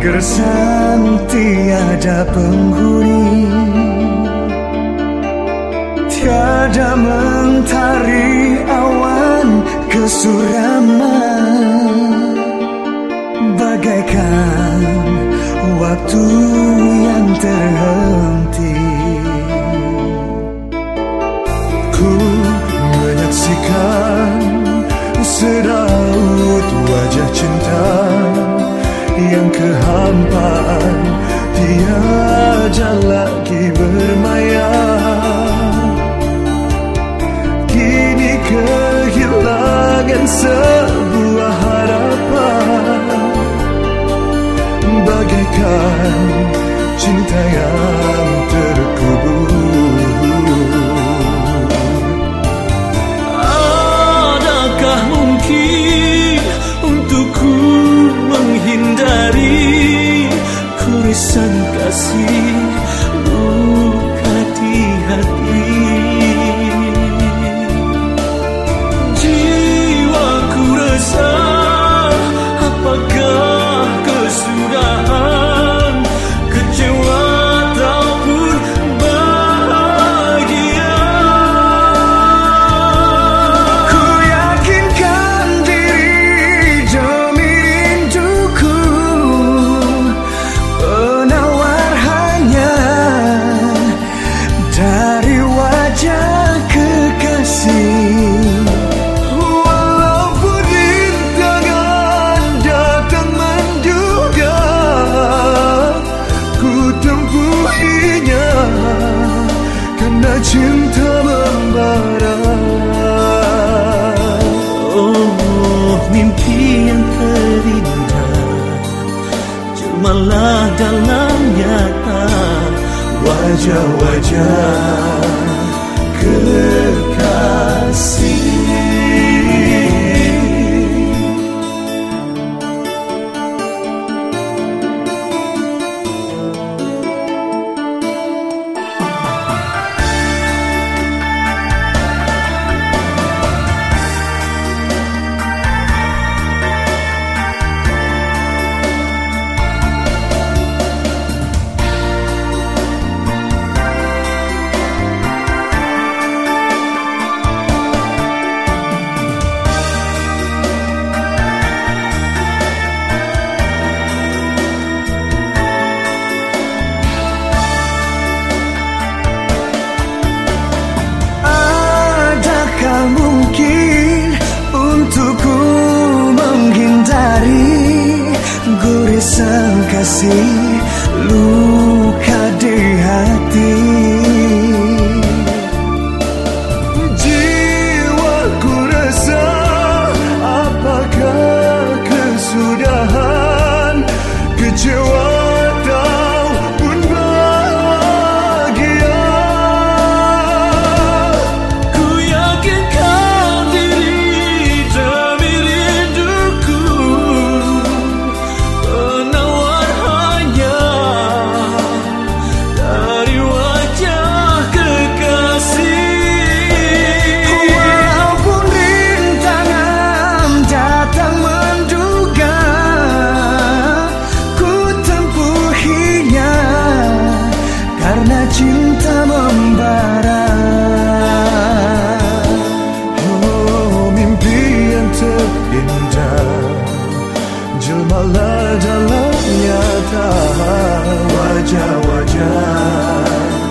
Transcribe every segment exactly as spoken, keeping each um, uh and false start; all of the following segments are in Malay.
gersang tiada penghuni, tiada mentari awan kesuraman, bagaikan waktu yang terhenti. Ku menyaksikan seraut wajah cinta yang kehampaan, tiada lagi bermaya. Kini kehilangan sebuah harapan, bagaikan cinta yang terkubur. Adakah mungkin untukku menghindari kurisan kasih luka di hati? Jiwaku resah, apakah kesudahan, kecewa ataupun bahagia? Ku yakinkan diri demi rinduku, penawar hanya dari wajah kekasih. Walaupun rintangan datang menduga, ku tempuhinya karena cinta membara. Oh, mimpi yang terindah, jelmalah dalam nyata Wajah-wajah kekasih. Mungkin untukku menghindari gurisan kasih luka di hati. Jiwaku resah, apakah kesudahan, kecewa ataupun bahagia? Cinta membara. Oh, mimpi yang terindah, jelmalah dalam nyata wajah-wajah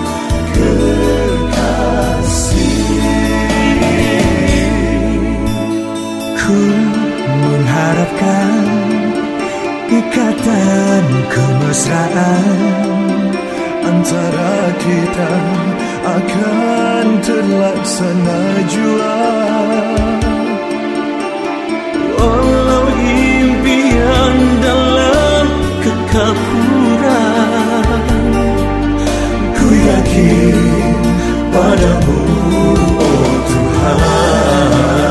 kekasih. Ku mengharapkan ikatan kemesraan antara kita akan terlaksana jua. walau impian dalam kekapuran. Ku yakin padamu, oh Tuhan.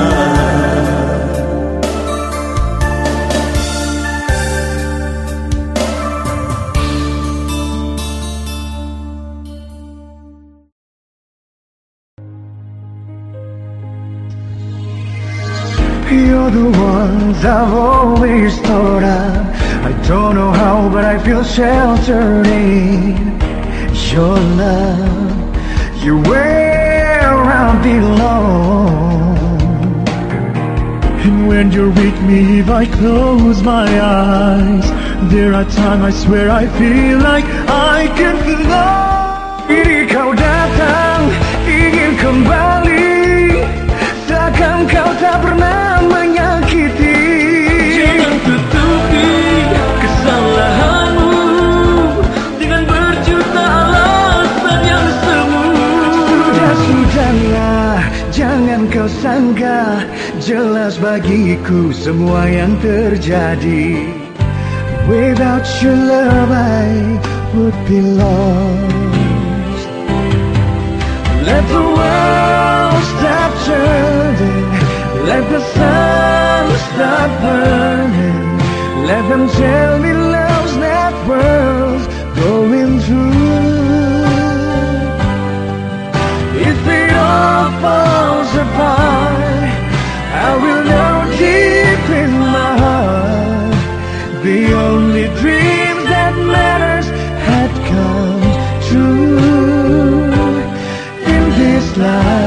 You're the ones I've always thought of. I don't know how how, but I feel sheltered in your love. You're where I belong. And when you're with me, if I close my eyes, there are times I swear I feel like I can fly. Ini kau datang, ingin kembali, takkan kau tak pernah menyakiti. Jangan tutupi kesalahanmu dengan berjuta alasan yang semu. Sudah, sudahlah, jangan kau sangka, jelas bagiku semua yang terjadi. Without your love I would be lost. Let the world stop turning, let the sun stop burning, let them tell me love's not worth going through. If it all falls apart, I will know deep in my heart the only dream that matters had come true in this life.